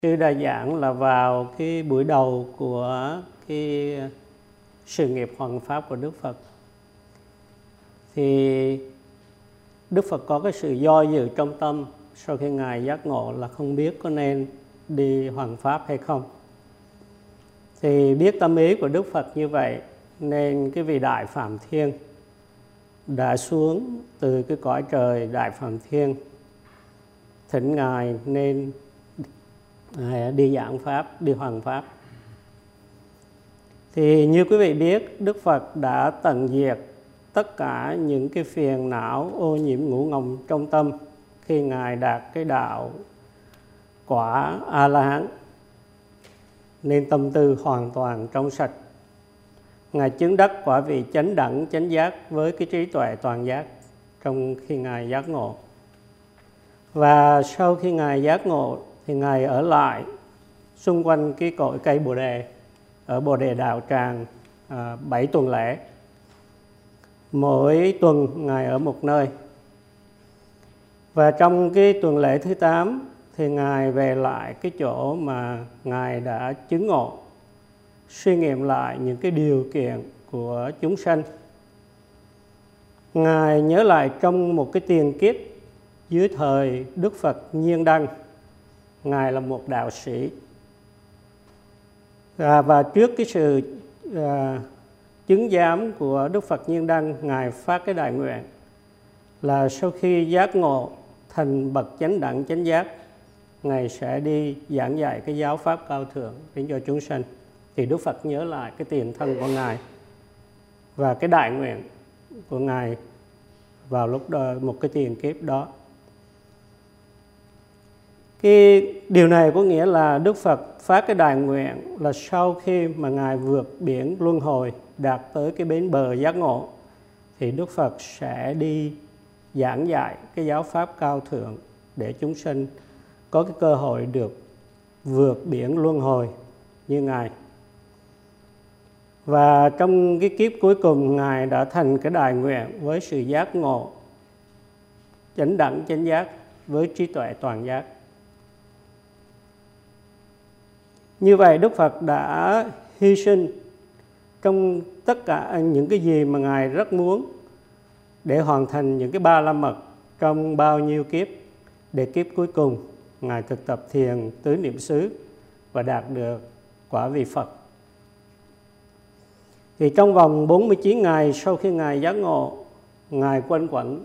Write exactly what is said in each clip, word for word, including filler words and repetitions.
Sư đã giảng là vào cái buổi đầu của cái sự nghiệp hoằng pháp của Đức Phật, thì Đức Phật có cái sự do dự trong tâm sau khi Ngài giác ngộ là không biết có nên đi hoằng pháp hay không. Thì biết tâm ý của Đức Phật như vậy nên cái vị Đại Phạm Thiên đã xuống từ cái cõi trời Đại Phạm Thiên thỉnh Ngài nên đi giảng pháp, đi hoằng pháp. Thì như quý vị biết, Đức Phật đã tận diệt tất cả những cái phiền não ô nhiễm ngũ ngọng trong tâm khi Ngài đạt cái đạo quả A-la-hán, nên tâm tư hoàn toàn trong sạch. Ngài chứng đắc quả vị chánh đẳng chánh giác với cái trí tuệ toàn giác trong khi Ngài giác ngộ. Và sau khi Ngài giác ngộ thì Ngài ở lại xung quanh cái cội cây Bồ Đề ở Bồ Đề Đạo Tràng à, bảy tuần lễ. Mỗi tuần Ngài ở một nơi. Và trong cái tuần lễ thứ tám thì Ngài về lại cái chỗ mà Ngài đã chứng ngộ, suy nghiệm lại những cái điều kiện của chúng sanh. Ngài nhớ lại trong một cái tiền kiếp dưới thời Đức Phật Nhiên Đăng, Ngài là một đạo sĩ. À, và trước cái sự à, chứng giám của Đức Phật Nhiên Đăng, Ngài phát cái đại nguyện là sau khi giác ngộ thành bậc chánh đẳng chánh giác, Ngài sẽ đi giảng dạy cái giáo pháp cao thượng đến cho chúng sanh. Thì Đức Phật nhớ lại cái tiền thân của Ngài và cái đại nguyện của Ngài vào lúc đó, một cái tiền kiếp đó. Cái điều này có nghĩa là Đức Phật phát cái đại nguyện là sau khi mà Ngài vượt biển luân hồi đạt tới cái bến bờ giác ngộ thì Đức Phật sẽ đi giảng dạy cái giáo pháp cao thượng để chúng sanh có cái cơ hội được vượt biển luân hồi như Ngài. Và trong cái kiếp cuối cùng, Ngài đã thành cái đại nguyện với sự giác ngộ chánh đẳng chánh giác với trí tuệ toàn giác. Như vậy Đức Phật đã hy sinh trong tất cả những cái gì mà Ngài rất muốn để hoàn thành những cái ba la mật trong bao nhiêu kiếp, để kiếp cuối cùng Ngài thực tập thiền tứ niệm xứ và đạt được quả vị Phật. Thì trong vòng bốn mươi chín ngày sau khi Ngài giác ngộ, Ngài quanh quẩn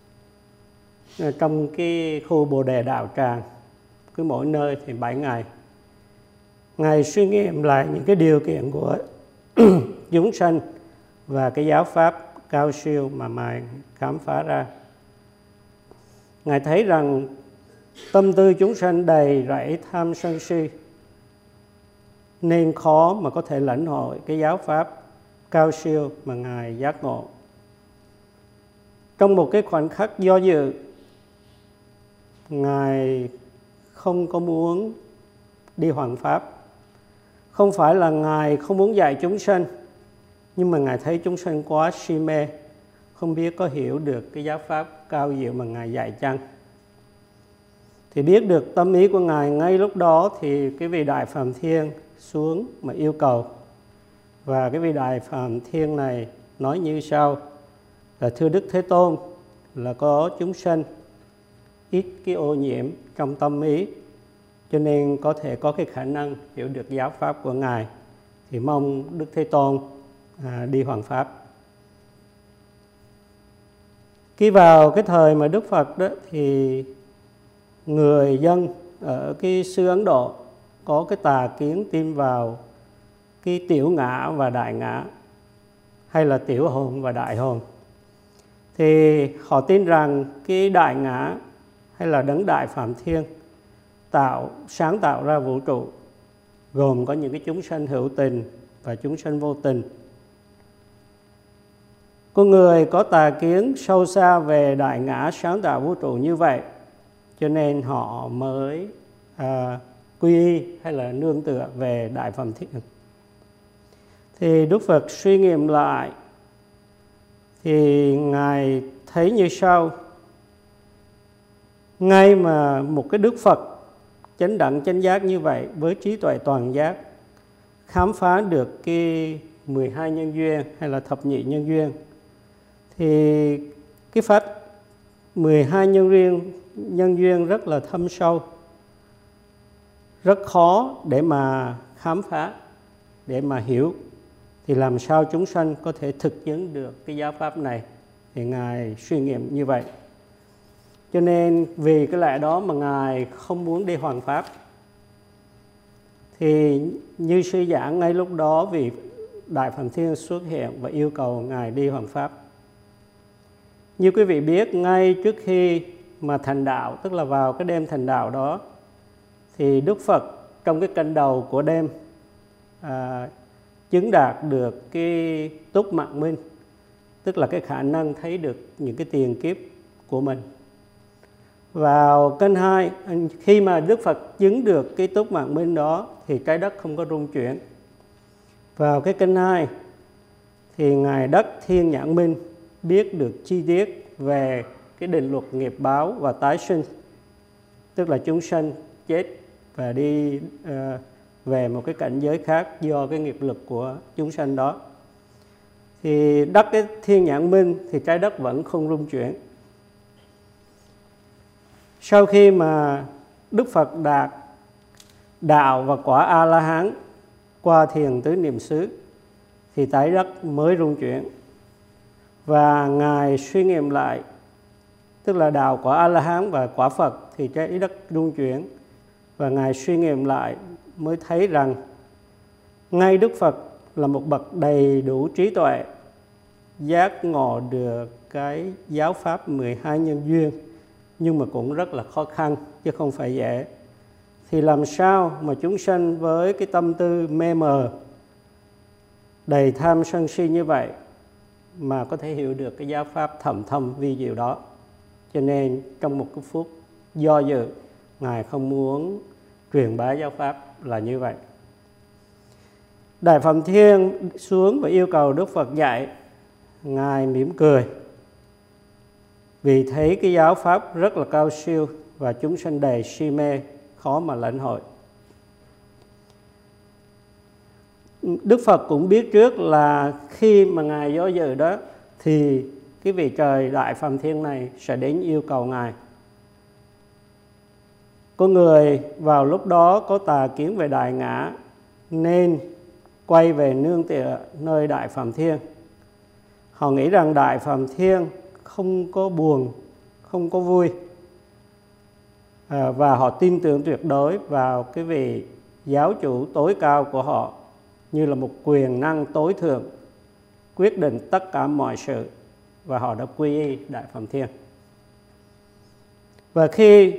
trong cái khu Bồ Đề Đạo Tràng, cứ mỗi nơi thì bảy ngày. Ngài suy nghiệm lại những cái điều kiện của chúng sanh và cái giáo pháp cao siêu mà Ngài khám phá ra. Ngài thấy rằng tâm tư chúng sanh đầy rẫy tham sân si nên khó mà có thể lãnh hội cái giáo pháp cao siêu mà Ngài giác ngộ. Trong một cái khoảnh khắc do dự, Ngài không có muốn đi hoằng pháp. Không phải là Ngài không muốn dạy chúng sanh, nhưng mà Ngài thấy chúng sanh quá si mê, không biết có hiểu được cái giáo pháp cao diệu mà Ngài dạy chăng. Thì biết được tâm ý của Ngài ngay lúc đó thì cái vị Đại Phạm Thiên xuống mà yêu cầu. Và cái vị Đại Phạm Thiên này nói như sau: là thưa Đức Thế Tôn, là có chúng sanh ít cái ô nhiễm trong tâm ý, cho nên có thể có cái khả năng hiểu được giáo pháp của Ngài, thì mong Đức Thế Tôn à, đi hoằng pháp. Khi vào cái thời mà Đức Phật đó thì người dân ở cái xứ Ấn Độ có cái tà kiến tin vào cái tiểu ngã và đại ngã, hay là tiểu hồn và đại hồn. Thì họ tin rằng cái đại ngã hay là đấng Đại Phạm Thiên tạo sáng tạo ra vũ trụ, gồm có những cái chúng sanh hữu tình và chúng sanh vô tình. Con người có tà kiến sâu xa về đại ngã sáng tạo vũ trụ như vậy, cho nên họ mới à, quy y hay là nương tựa về Đại Phạm Thiên. Thì Đức Phật suy nghiệm lại thì Ngài thấy như sau: ngay mà một cái Đức Phật chánh đẳng chánh giác như vậy, với trí tuệ toàn giác, khám phá được cái mười hai nhân duyên hay là thập nhị nhân duyên, thì cái pháp mười hai nhân duyên, nhân duyên rất là thâm sâu, rất khó để mà khám phá, để mà hiểu. Thì làm sao chúng sanh có thể thực chứng được cái giáo pháp này? Thì Ngài suy nghiệm như vậy. Cho nên vì cái lẽ đó mà Ngài không muốn đi hoằng pháp. Thì như sư giảng ngay lúc đó, vì Đại Phạm Thiên xuất hiện và yêu cầu Ngài đi hoằng pháp. Như quý vị biết, ngay trước khi mà thành đạo, tức là vào cái đêm thành đạo đó, thì Đức Phật trong cái canh đầu của đêm à, chứng đạt được cái túc mạng minh, tức là cái khả năng thấy được những cái tiền kiếp của mình. Vào canh hai, khi mà Đức Phật chứng được cái túc mạng minh đó thì trái đất không có rung chuyển. Vào cái canh hai thì Ngài Đất Thiên Nhãn Minh biết được chi tiết về cái định luật nghiệp báo và tái sinh, tức là chúng sanh chết và đi uh, về một cái cảnh giới khác do cái nghiệp lực của chúng sanh đó. Thì đất cái Thiên Nhãn Minh thì trái đất vẫn không rung chuyển. Sau khi mà Đức Phật đạt đạo và quả A-la-hán qua thiền tứ niệm xứ thì trái đất mới rung chuyển. Và Ngài suy nghiệm lại, tức là đạo quả A-la-hán và quả Phật thì trái đất rung chuyển. Và Ngài suy nghiệm lại mới thấy rằng ngay Đức Phật là một bậc đầy đủ trí tuệ, giác ngộ được cái giáo pháp mười hai nhân duyên, nhưng mà cũng rất là khó khăn chứ không phải dễ. Thì làm sao mà chúng sanh với cái tâm tư mê mờ, đầy tham sân si như vậy mà có thể hiểu được cái giáo pháp thầm thâm vi diệu đó? Cho nên trong một cái phút do dự, Ngài không muốn truyền bá giáo pháp là như vậy. Đại Phạm Thiên xuống và yêu cầu Đức Phật dạy. Ngài mỉm cười vì thấy cái giáo pháp rất là cao siêu và chúng sanh đầy si mê, khó mà lãnh hội. Đức Phật cũng biết trước là khi mà Ngài do dự đó thì cái vị trời Đại Phạm Thiên này sẽ đến yêu cầu Ngài. Có người vào lúc đó có tà kiến về Đại Ngã nên quay về nương tựa nơi Đại Phạm Thiên. Họ nghĩ rằng Đại Phạm Thiên không có buồn, không có vui, à, và họ tin tưởng tuyệt đối vào cái vị giáo chủ tối cao của họ như là một quyền năng tối thượng quyết định tất cả mọi sự, và họ đã quy y Đại Phạm Thiên. Và khi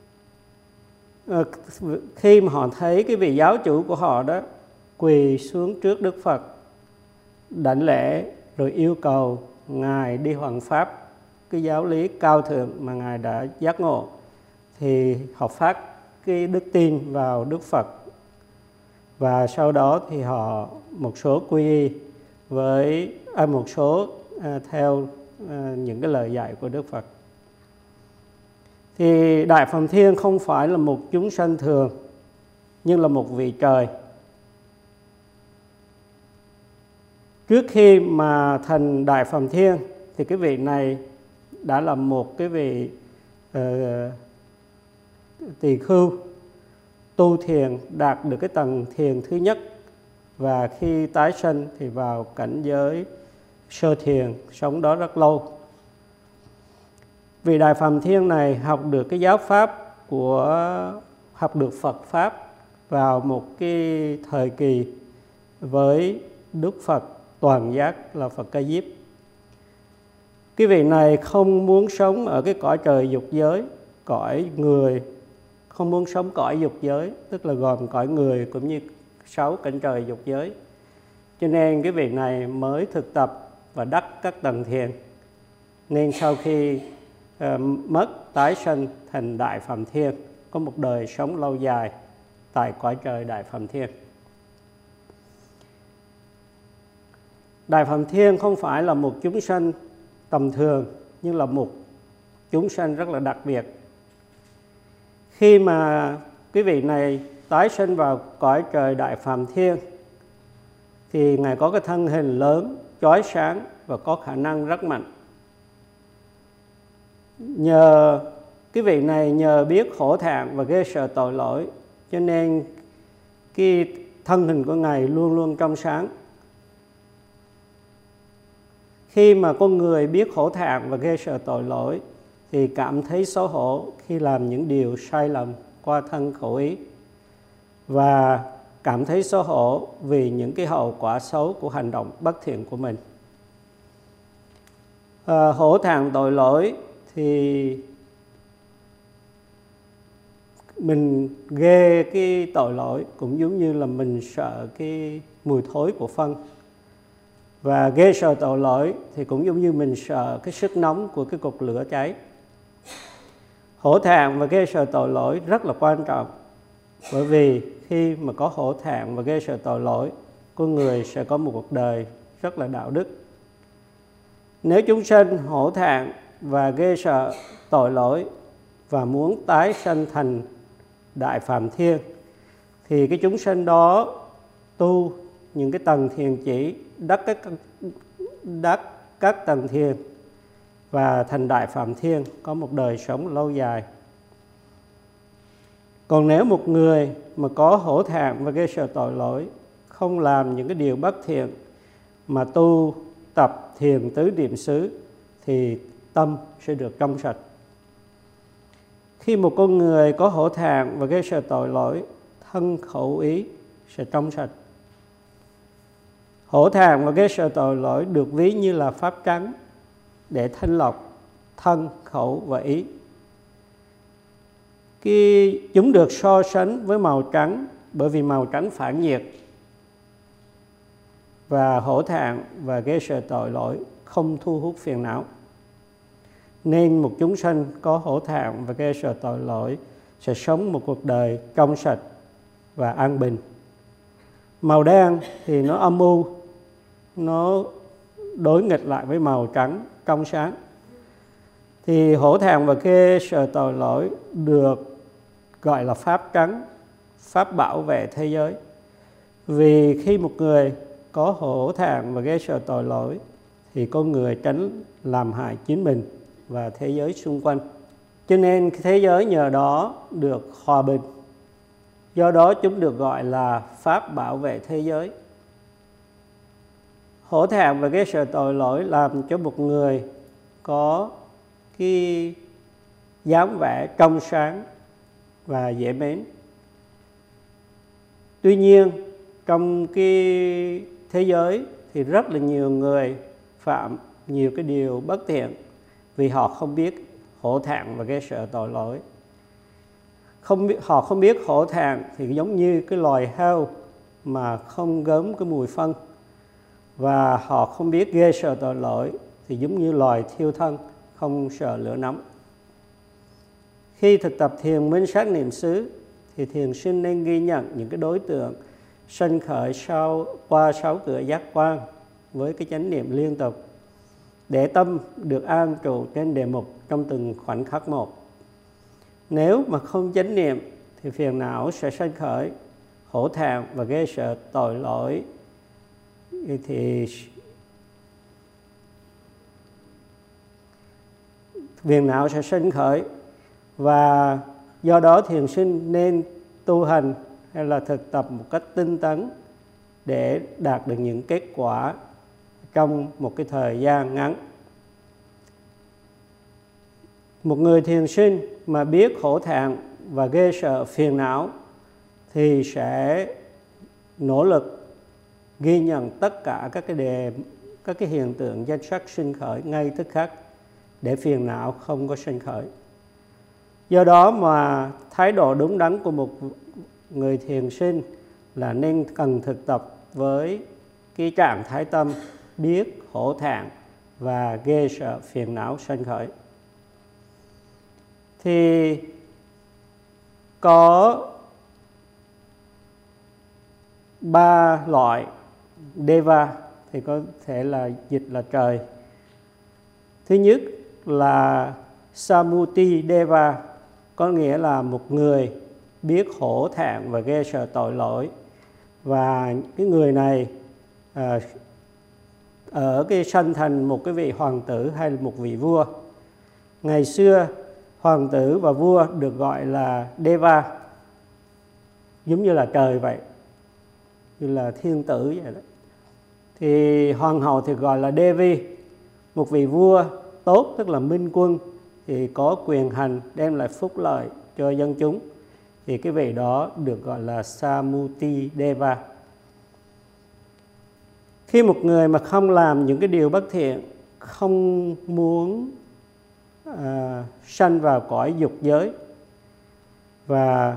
khi mà họ thấy cái vị giáo chủ của họ đó quỳ xuống trước Đức Phật đảnh lễ rồi yêu cầu Ngài đi hoằng pháp cái giáo lý cao thượng mà Ngài đã giác ngộ, thì họ phát cái đức tin vào Đức Phật. Và sau đó thì họ một số quy y với à, một số à, theo à, những cái lời dạy của Đức Phật. Thì Đại Phạm Thiên không phải là một chúng sanh thường, nhưng là một vị trời. Trước khi mà thành Đại Phạm Thiên thì cái vị này đã là một cái vị uh, tỳ khưu tu thiền, đạt được cái tầng thiền thứ nhất, và khi tái sanh thì vào cảnh giới sơ thiền, sống đó rất lâu. Vị Đại Phạm Thiên này học được cái giáo pháp của học được Phật pháp vào một cái thời kỳ với Đức Phật toàn giác là Phật Ca Diếp. Cái vị này không muốn sống ở cái cõi trời dục giới, cõi người, không muốn sống cõi dục giới, tức là gồm cõi người cũng như sáu cảnh trời dục giới. Cho nên cái vị này mới thực tập và đắc các tầng thiền. Nên sau khi uh, mất tái sanh thành Đại Phạm Thiên, có một đời sống lâu dài tại cõi trời Đại Phạm Thiên. Đại Phạm Thiên không phải là một chúng sanh tầm thường, nhưng là một chúng sanh rất là đặc biệt. Khi mà quý vị này tái sinh vào cõi trời đại phàm thiên thì Ngài có cái thân hình lớn, chói sáng và có khả năng rất mạnh. Nhờ quý vị này nhờ biết khổ thẹn và ghê sợ tội lỗi, cho nên cái thân hình của Ngài luôn luôn trong sáng. Khi mà con người biết khổ thẹn và ghê sợ tội lỗi thì cảm thấy xấu hổ khi làm những điều sai lầm qua thân khẩu ý, và cảm thấy xấu hổ vì những cái hậu quả xấu của hành động bất thiện của mình. À, hổ thẹn tội lỗi thì mình ghê cái tội lỗi cũng giống như là mình sợ cái mùi thối của phân. Và ghê sợ tội lỗi thì cũng giống như mình sợ cái sức nóng của cái cột lửa cháy. Hổ thẹn và ghê sợ tội lỗi rất là quan trọng, bởi vì khi mà có hổ thẹn và ghê sợ tội lỗi, con người sẽ có một cuộc đời rất là đạo đức. Nếu chúng sinh hổ thẹn và ghê sợ tội lỗi và muốn tái sanh thành đại phàm thiên, thì cái chúng sinh đó tu những cái tầng thiền chỉ, đắc các, đắc các tầng thiền và thành đại phàm thiên, có một đời sống lâu dài. Còn nếu một người mà có hổ thẹn và ghê sợ tội lỗi, không làm những cái điều bất thiện mà tu tập thiền tứ niệm xứ, thì tâm sẽ được trong sạch. Khi một con người có hổ thẹn và ghê sợ tội lỗi, thân khẩu ý sẽ trong sạch. Hổ thẹn và ghê sợ tội lỗi được ví như là pháp trắng để thanh lọc thân, khẩu và ý. Khi chúng được so sánh với màu trắng, bởi vì màu trắng phản nhiệt, và hổ thẹn và ghê sợ tội lỗi không thu hút phiền não, nên một chúng sanh có hổ thẹn và ghê sợ tội lỗi sẽ sống một cuộc đời trong sạch và an bình. Màu đen thì nó âm u, nó đối nghịch lại với màu trắng trong sáng. Thì hổ thẹn và ghê sợ tội lỗi được gọi là pháp trắng, pháp bảo vệ thế giới. Vì khi một người có hổ thẹn và ghê sợ tội lỗi thì con người tránh làm hại chính mình và thế giới xung quanh. Cho nên thế giới nhờ đó được hòa bình. Do đó chúng được gọi là pháp bảo vệ thế giới. Hổ thẹn và ghê sợ tội lỗi làm cho một người có cái dáng vẻ trong sáng và dễ mến. Tuy nhiên, trong cái thế giới thì rất là nhiều người phạm nhiều cái điều bất thiện vì họ không biết hổ thẹn và ghê sợ tội lỗi. Không biết, họ không biết hổ thẹn thì giống như cái loài heo mà không gớm cái mùi phân, và họ không biết ghê sợ tội lỗi thì giống như loài thiêu thân không sợ lửa nóng. Khi thực tập thiền minh sát niệm xứ thì thiền sinh nên ghi nhận những cái đối tượng sanh khởi sau qua sáu cửa giác quan với cái chánh niệm liên tục, để tâm được an trụ trên đề mục trong từng khoảnh khắc một. Nếu mà không chánh niệm thì phiền não sẽ sanh khởi, hổ thẹn và ghê sợ tội lỗi thì phiền não sẽ sanh khởi, và do đó thiền sinh nên tu hành hay là thực tập một cách tinh tấn để đạt được những kết quả trong một cái thời gian ngắn. Một người thiền sinh mà biết hổ thẹn và ghê sợ phiền não thì sẽ nỗ lực ghi nhận tất cả các cái đề, các cái hiện tượng danh sắc sinh khởi ngay tức khắc để phiền não không có sinh khởi. Do đó mà thái độ đúng đắn của một người thiền sinh là nên cần thực tập với cái trạng thái tâm biết hổ thẹn và ghê sợ phiền não sanh khởi. Thì có ba loại Deva, thì có thể là dịch là trời. Thứ nhất là Samuti Deva, có nghĩa là một người biết hổ thẹn và ghê sợ tội lỗi. Và cái người này à, ở cái sanh thành một cái vị hoàng tử hay một vị vua. Ngày xưa hoàng tử và vua được gọi là Deva, giống như là trời vậy, như là thiên tử vậy đó. Thì hoàng hậu thì gọi là Devi. Một vị vua tốt tức là minh quân thì có quyền hành đem lại phúc lợi cho dân chúng, thì cái vị đó được gọi là Samuti Deva. Khi một người mà không làm những cái điều bất thiện, không muốn à, sanh vào cõi dục giới và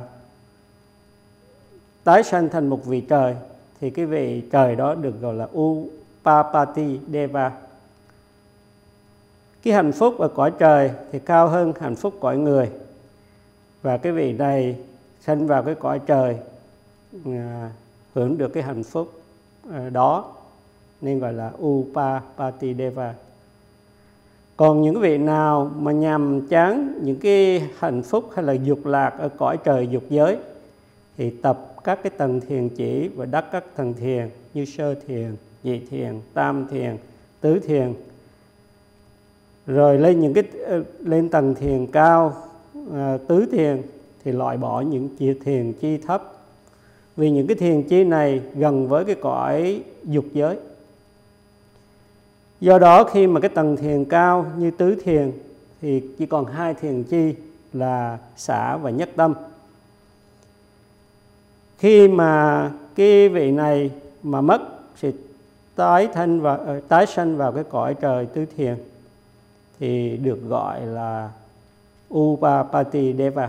tái sanh thành một vị trời, thì cái vị trời đó được gọi là Upapati Deva. Cái hạnh phúc ở cõi trời thì cao hơn hạnh phúc cõi người, và cái vị này sanh vào cái cõi trời à, hưởng được cái hạnh phúc à, đó nên gọi là Upapati Deva. Còn những vị nào mà nhằm chán những cái hạnh phúc hay là dục lạc ở cõi trời dục giới thì tập các cái tầng thiền chỉ và đắc các tầng thiền như sơ thiền, nhị thiền, tam thiền, tứ thiền. Rồi lên những cái lên tầng thiền cao à, tứ thiền thì loại bỏ những thiền chi thấp, vì những cái thiền chi này gần với cái cõi dục giới. Do đó khi mà cái tầng thiền cao như tứ thiền thì chỉ còn hai thiền chi là xả và nhất tâm. Khi mà cái vị này mà mất thì tái thân và tái sanh vào cái cõi trời tứ thiền thì được gọi là Upapati Deva.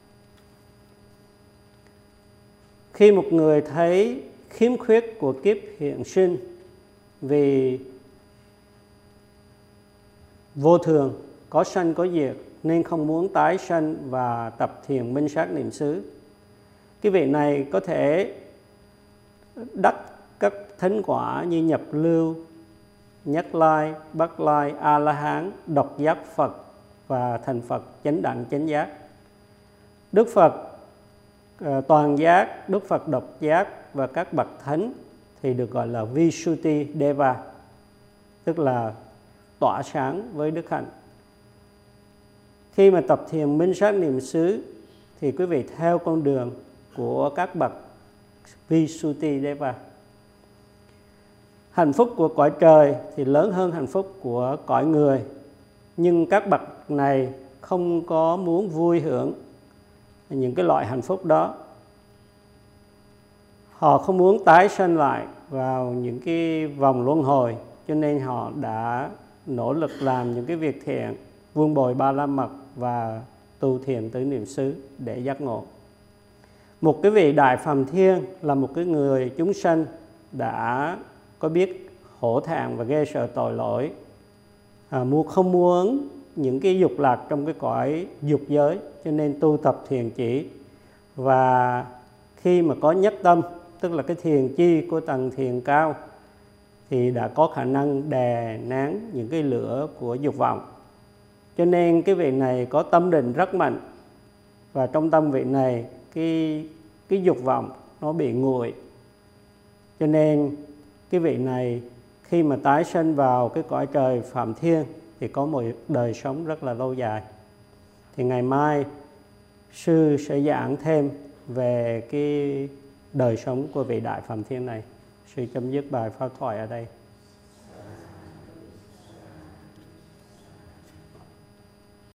Khi một người thấy khiếm khuyết của kiếp hiện sinh vì vô thường, có sanh có diệt, nên không muốn tái sanh và tập thiền minh sát niệm xứ, cái vị này có thể đắc các thánh quả như nhập lưu, nhất lai, bất lai, a la hán, độc giác Phật và thành Phật chánh đẳng chánh giác. Đức Phật uh, toàn giác, Đức Phật độc giác và các bậc thánh thì được gọi là Visuddhi Deva, tức là tỏa sáng với đức hạnh. Khi mà tập thiền minh sát niệm xứ thì quý vị theo con đường của các bậc Visuddhi Deva. Hạnh phúc của cõi trời thì lớn hơn hạnh phúc của cõi người, nhưng các bậc này không có muốn vui hưởng những cái loại hạnh phúc đó. Họ không muốn tái sanh lại vào những cái vòng luân hồi, cho nên họ đã nỗ lực làm những cái việc thiện, vuông bồi ba la mật và tu thiền tứ niệm xứ để giác ngộ. Một cái vị đại phàm thiên là một cái người chúng sanh đã có biết hổ thẹn và ghê sợ tội lỗi, à, không muốn những cái dục lạc trong cái cõi dục giới, cho nên tu tập thiền chỉ. Và khi mà có nhất tâm, tức là cái thiền chi của tầng thiền cao, thì đã có khả năng đè nén những cái lửa của dục vọng. Cho nên cái vị này có tâm định rất mạnh, và trong tâm vị này cái, cái dục vọng nó bị nguội. Cho nên cái vị này khi mà tái sanh vào cái cõi trời Phạm Thiên thì có một đời sống rất là lâu dài. Thì ngày mai sư sẽ giảng thêm về cái đời sống của vị đại Phạm Thiên này. Sư chấm dứt bài pháp thoại ở đây.